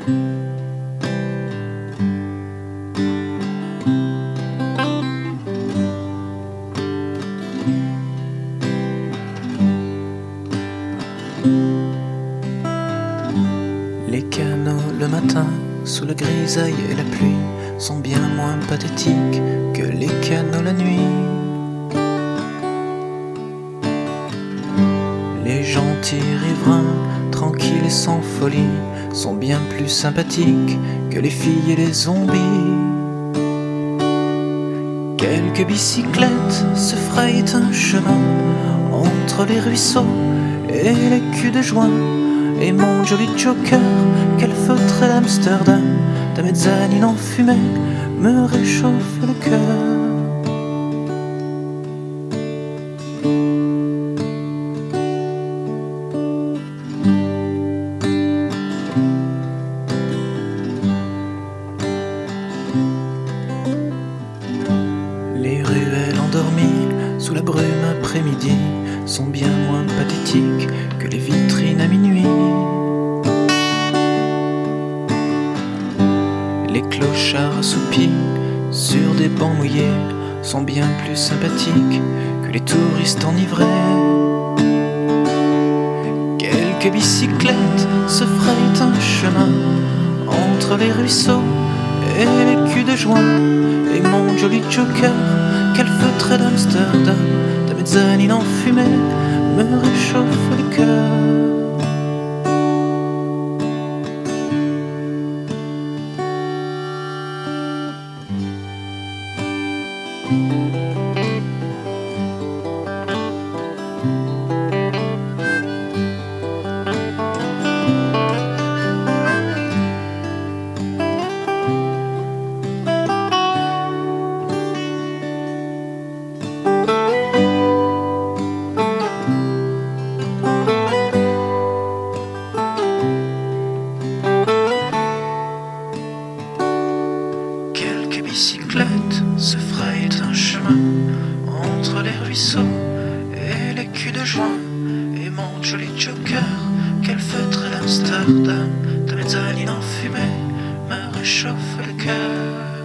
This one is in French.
Les canaux le matin, sous la grisaille et la pluie, sont bien moins pathétiques que les canaux la nuit. Les gentils riverains, tranquilles et sans folie, sont bien plus sympathiques que les filles et les zombies. Quelques bicyclettes se frayent un chemin entre les ruisseaux et les culs de joint. Et mon joli joker, quel feutré d'Amsterdam, ta mezzanine enfumée me réchauffe le cœur. Les ruelles endormies sous la brume après-midi sont bien moins pathétiques que les vitrines à minuit. Les clochards assoupis sur des bancs mouillés sont bien plus sympathiques que les touristes enivrés. Quelques bicyclettes se frayent un chemin entre les ruisseaux et les culs de joint. Et mon joli joker, quel feutré d'Amsterdam, ta mezzanine enfumée me réchauffe le cœur. Bicyclette se frayent un chemin entre les ruisseaux et les culs de joint. Et mon joli joker, quel feutré d'Amsterdam, ta mezzanine enfumée me réchauffe le cœur.